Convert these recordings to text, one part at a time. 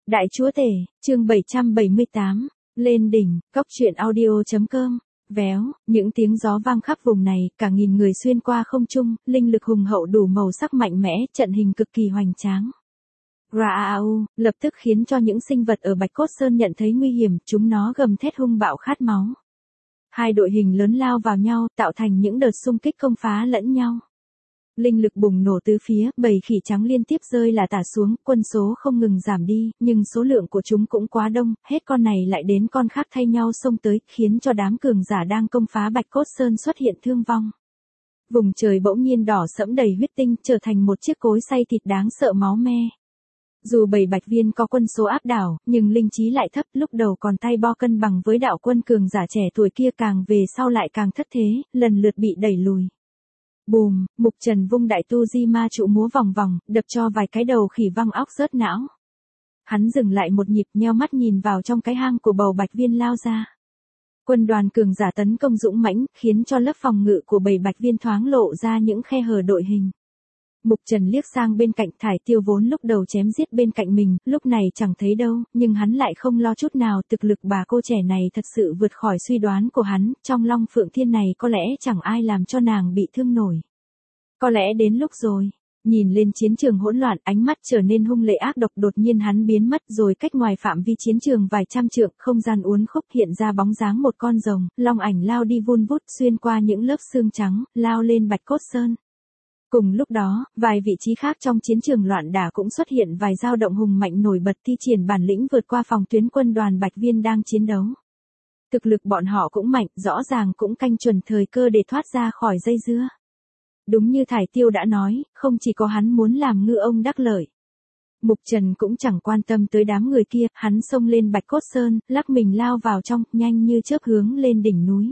Đại chúa tể, chương 778, lên đỉnh, cóc truyện audio.com. Véo, những tiếng gió vang khắp vùng này, cả nghìn người xuyên qua không trung, linh lực hùng hậu đủ màu sắc mạnh mẽ, trận hình cực kỳ hoành tráng. Raau, lập tức khiến cho những sinh vật ở Bạch Cốt Sơn nhận thấy nguy hiểm, chúng nó gầm thét hung bạo khát máu. Hai đội hình lớn lao vào nhau, tạo thành những đợt xung kích công phá lẫn nhau. Linh lực bùng nổ tứ phía, bầy khỉ trắng liên tiếp rơi là tả xuống, quân số không ngừng giảm đi, nhưng số lượng của chúng cũng quá đông, hết con này lại đến con khác thay nhau xông tới, khiến cho đám cường giả đang công phá Bạch Cốt Sơn xuất hiện thương vong. Vùng trời bỗng nhiên đỏ sẫm đầy huyết tinh, trở thành một chiếc cối xay thịt đáng sợ máu me. Dù bầy bạch viên có quân số áp đảo, nhưng linh trí lại thấp, lúc đầu còn tay bo cân bằng với đạo quân cường giả trẻ tuổi kia, càng về sau lại càng thất thế, lần lượt bị đẩy lùi. Bùm, Mục Trần vung đại tu di ma trụ múa vòng vòng, đập cho vài cái đầu khỉ văng óc rớt não. Hắn dừng lại một nhịp, nheo mắt nhìn vào trong cái hang của bầu bạch viên lao ra. Quân đoàn cường giả tấn công dũng mãnh, khiến cho lớp phòng ngự của bầy bạch viên thoáng lộ ra những khe hở đội hình. Mục Trần liếc sang bên cạnh Thải Tiêu vốn lúc đầu chém giết bên cạnh mình, lúc này chẳng thấy đâu, nhưng hắn lại không lo chút nào, thực lực bà cô trẻ này thật sự vượt khỏi suy đoán của hắn, trong Long Phượng Thiên này có lẽ chẳng ai làm cho nàng bị thương nổi. Có lẽ đến lúc rồi. Nhìn lên chiến trường hỗn loạn, ánh mắt trở nên hung lệ ác độc, đột nhiên hắn biến mất rồi cách ngoài phạm vi chiến trường vài trăm trượng, không gian uốn khúc hiện ra bóng dáng một con rồng, long ảnh lao đi vun vút xuyên qua những lớp xương trắng, lao lên Bạch Cốt Sơn. Cùng lúc đó, vài vị trí khác trong chiến trường loạn đả cũng xuất hiện vài dao động hùng mạnh nổi bật, thi triển bản lĩnh vượt qua phòng tuyến quân đoàn Bạch Viên đang chiến đấu. Thực lực bọn họ cũng mạnh, rõ ràng cũng canh chuẩn thời cơ để thoát ra khỏi dây dưa. Đúng như Thải Tiêu đã nói, không chỉ có hắn muốn làm ngư ông đắc lợi. Mục Trần cũng chẳng quan tâm tới đám người kia, hắn xông lên Bạch Cốt Sơn, lắc mình lao vào trong, nhanh như chớp hướng lên đỉnh núi.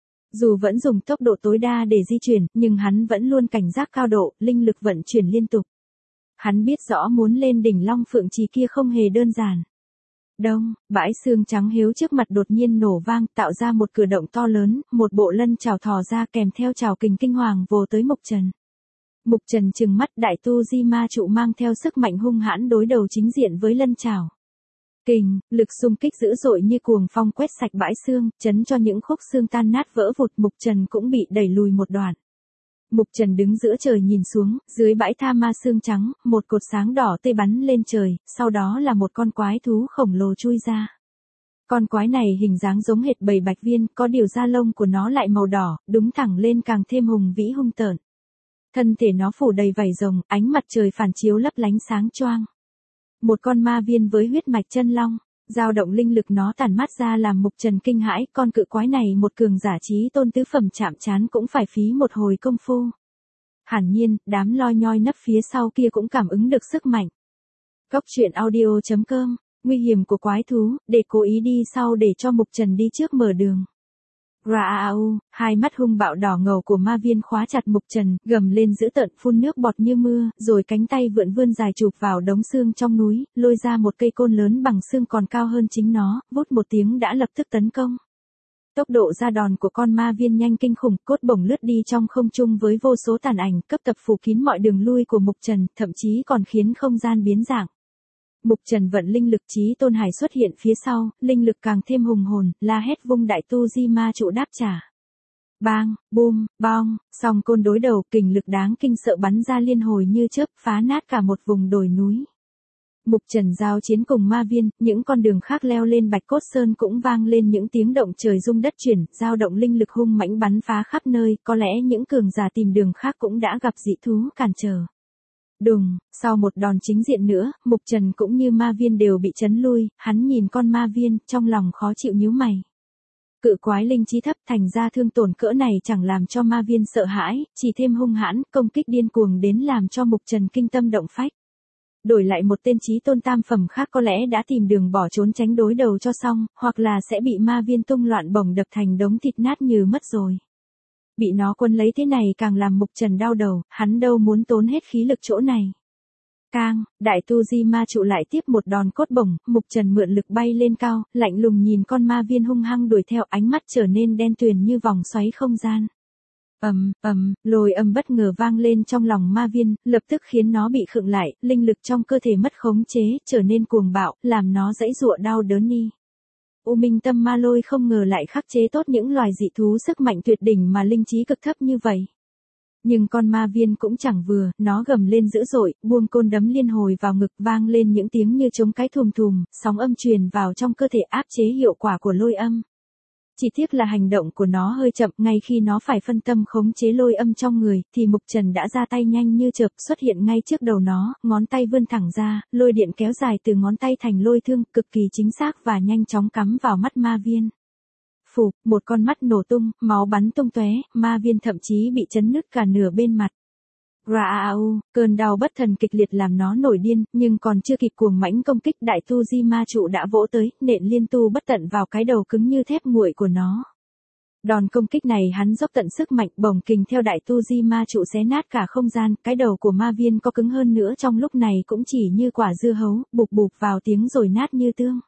Dù vẫn dùng tốc độ tối đa để di chuyển, nhưng hắn vẫn luôn cảnh giác cao độ, linh lực vận chuyển liên tục. Hắn biết rõ muốn lên đỉnh Long Phượng Trì kia không hề đơn giản. Đông, bãi xương trắng hiếu trước mặt đột nhiên nổ vang, tạo ra một cửa động to lớn, một bộ lân chảo thò ra kèm theo trảo kình kinh hoàng vồ tới Mục Trần. Mục Trần trừng mắt, đại tu di ma trụ mang theo sức mạnh hung hãn đối đầu chính diện với lân chảo. Kình, lực xung kích dữ dội như cuồng phong quét sạch bãi xương, chấn cho những khúc xương tan nát vỡ vụt, Mục Trần cũng bị đẩy lùi một đoạn. Mục Trần đứng giữa trời nhìn xuống, dưới bãi tha ma xương trắng, một cột sáng đỏ tê bắn lên trời, sau đó là một con quái thú khổng lồ chui ra. Con quái này hình dáng giống hệt bầy bạch viên, có điều da lông của nó lại màu đỏ, đúng thẳng lên càng thêm hùng vĩ hung tợn. Thân thể nó phủ đầy vảy rồng, ánh mặt trời phản chiếu lấp lánh sáng choang. Một con ma viên với huyết mạch chân long, dao động linh lực nó tản mát ra làm Mục Trần kinh hãi, con cự quái này một cường giả chí tôn tứ phẩm chạm trán cũng phải phí một hồi công phu. Hiển nhiên, đám loi nhoi nấp phía sau kia cũng cảm ứng được sức mạnh. Cóc truyện audio.com, nguy hiểm của quái thú, để cố ý đi sau để cho Mục Trần đi trước mở đường. Raau, hai mắt hung bạo đỏ ngầu của ma viên khóa chặt Mục Trần, gầm lên dữ tợn phun nước bọt như mưa, rồi cánh tay vươn dài chụp vào đống xương trong núi, lôi ra một cây côn lớn bằng xương còn cao hơn chính nó, vút một tiếng đã lập tức tấn công. Tốc độ ra đòn của con ma viên nhanh kinh khủng, cốt bổng lướt đi trong không trung với vô số tàn ảnh, cấp tập phủ kín mọi đường lui của Mục Trần, thậm chí còn khiến không gian biến dạng. Mục Trần vận linh lực chí tôn hải xuất hiện phía sau, linh lực càng thêm hùng hồn, la hét vung đại tu di ma trụ đáp trả. Bang, bum, bong, song côn đối đầu, kình lực đáng kinh sợ bắn ra liên hồi như chớp, phá nát cả một vùng đồi núi. Mục Trần giao chiến cùng ma viên, những con đường khác leo lên Bạch Cốt Sơn cũng vang lên những tiếng động trời rung đất chuyển, dao động linh lực hung mãnh bắn phá khắp nơi, có lẽ những cường giả tìm đường khác cũng đã gặp dị thú cản trở. Đùng, sau một đòn chính diện nữa, Mục Trần cũng như ma viên đều bị chấn lui, hắn nhìn con ma viên, trong lòng khó chịu nhíu mày. Cự quái linh trí thấp, thành ra thương tổn cỡ này chẳng làm cho ma viên sợ hãi, chỉ thêm hung hãn, công kích điên cuồng đến làm cho Mục Trần kinh tâm động phách. Đổi lại một tên chí tôn tam phẩm khác có lẽ đã tìm đường bỏ trốn tránh đối đầu cho xong, hoặc là sẽ bị ma viên tung loạn bổng đập thành đống thịt nát như mất rồi. Bị nó quân lấy thế này càng làm Mục Trần đau đầu, hắn đâu muốn tốn hết khí lực chỗ này. Cang, đại tu di ma trụ lại tiếp một đòn cốt bổng, Mục Trần mượn lực bay lên cao, lạnh lùng nhìn con ma viên hung hăng đuổi theo, ánh mắt trở nên đen tuyền như vòng xoáy không gian. Lôi âm bất ngờ vang lên trong lòng ma viên, lập tức khiến nó bị khựng lại, linh lực trong cơ thể mất khống chế, trở nên cuồng bạo, làm nó giãy giụa đau đớn đi. U Minh Tâm Ma Lôi không ngờ lại khắc chế tốt những loài dị thú sức mạnh tuyệt đỉnh mà linh trí cực thấp như vậy. Nhưng con ma viên cũng chẳng vừa, nó gầm lên dữ dội, buông côn đấm liên hồi vào ngực, vang lên những tiếng như trống cái thùm thùm, sóng âm truyền vào trong cơ thể áp chế hiệu quả của lôi âm. Chỉ tiếc là hành động của nó hơi chậm, ngay khi nó phải phân tâm khống chế lôi âm trong người, thì Mục Trần đã ra tay nhanh như chớp, xuất hiện ngay trước đầu nó, ngón tay vươn thẳng ra, lôi điện kéo dài từ ngón tay thành lôi thương, cực kỳ chính xác và nhanh chóng cắm vào mắt ma viên. Phụp, một con mắt nổ tung, máu bắn tung tóe, ma viên thậm chí bị chấn nứt cả nửa bên mặt. Raau, cơn đau bất thần kịch liệt làm nó nổi điên, nhưng còn chưa kịp cuồng mãnh công kích, đại tu di ma trụ đã vỗ tới, nện liên tu bất tận vào cái đầu cứng như thép nguội của nó. Đòn công kích này hắn dốc tận sức mạnh, bổng kình theo đại tu di ma trụ xé nát cả không gian, cái đầu của ma viên có cứng hơn nữa trong lúc này cũng chỉ như quả dưa hấu, bụp bụp vào tiếng rồi nát như tương.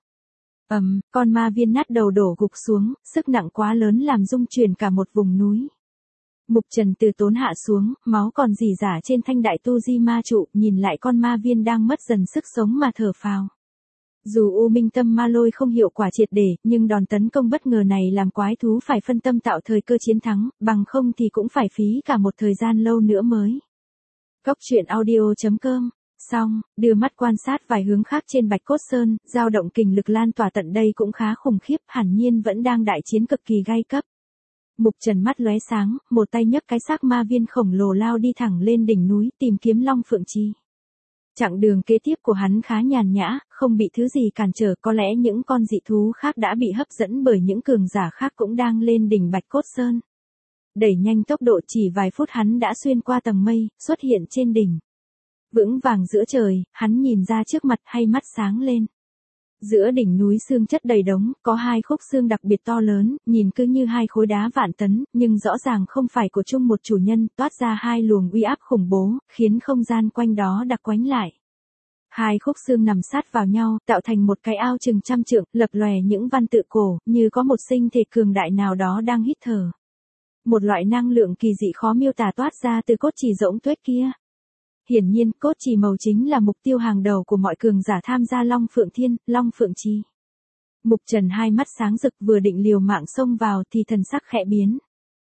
Con ma viên nát đầu đổ gục xuống, sức nặng quá lớn làm rung chuyển cả một vùng núi. Mục Trần từ tốn hạ xuống, máu còn rỉ rả trên thanh đại tu di ma trụ, nhìn lại con ma viên đang mất dần sức sống mà thở phào. Dù U Minh Tâm Ma Lôi không hiệu quả triệt để, nhưng đòn tấn công bất ngờ này làm quái thú phải phân tâm tạo thời cơ chiến thắng, bằng không thì cũng phải phí cả một thời gian lâu nữa mới. Cốc truyện audio.com. Xong, đưa mắt quan sát vài hướng khác trên Bạch Cốt Sơn, dao động kình lực lan tỏa tận đây cũng khá khủng khiếp, hẳn nhiên vẫn đang đại chiến cực kỳ gay cấp. Mục Trần mắt lóe sáng, một tay nhấc cái xác ma viên khổng lồ lao đi thẳng lên đỉnh núi tìm kiếm Long Phượng Trì. Chặng đường kế tiếp của hắn khá nhàn nhã, không bị thứ gì cản trở, có lẽ những con dị thú khác đã bị hấp dẫn bởi những cường giả khác cũng đang lên đỉnh Bạch Cốt Sơn. Đẩy nhanh tốc độ chỉ vài phút hắn đã xuyên qua tầng mây, xuất hiện trên đỉnh. Vững vàng giữa trời, hắn nhìn ra trước mặt hay mắt sáng lên. Giữa đỉnh núi xương chất đầy đống, có hai khúc xương đặc biệt to lớn, nhìn cứ như hai khối đá vạn tấn, nhưng rõ ràng không phải của chung một chủ nhân, toát ra hai luồng uy áp khủng bố, khiến không gian quanh đó đặc quánh lại. Hai khúc xương nằm sát vào nhau, tạo thành một cái ao chừng trăm trượng, lập lòe những văn tự cổ, như có một sinh thể cường đại nào đó đang hít thở. Một loại năng lượng kỳ dị khó miêu tả toát ra từ cốt chì rỗng tuếch kia. Hiển nhiên, cốt chì màu chính là mục tiêu hàng đầu của mọi cường giả tham gia Long Phượng Thiên, Long Phượng Trì. Mục Trần hai mắt sáng rực vừa định liều mạng xông vào thì thần sắc khẽ biến.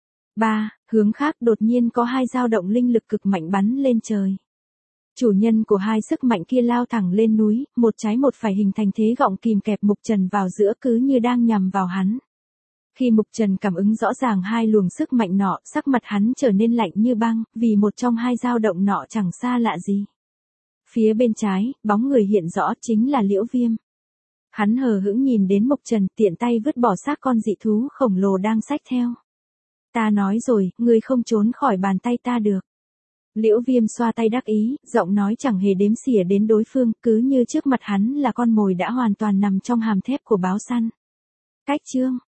Hướng khác đột nhiên có hai dao động linh lực cực mạnh bắn lên trời. Chủ nhân của hai sức mạnh kia lao thẳng lên núi, một trái một phải hình thành thế gọng kìm kẹp Mục Trần vào giữa cứ như đang nhằm vào hắn. Khi Mục Trần cảm ứng rõ ràng hai luồng sức mạnh nọ, sắc mặt hắn trở nên lạnh như băng, vì một trong hai dao động nọ chẳng xa lạ gì. Phía bên trái, bóng người hiện rõ chính là Liễu Viêm. Hắn hờ hững nhìn đến Mục Trần, tiện tay vứt bỏ xác con dị thú khổng lồ đang xách theo. Ta nói rồi, ngươi không trốn khỏi bàn tay ta được. Liễu Viêm xoa tay đắc ý, giọng nói chẳng hề đếm xỉa đến đối phương, cứ như trước mặt hắn là con mồi đã hoàn toàn nằm trong hàm thép của báo săn. Cách chương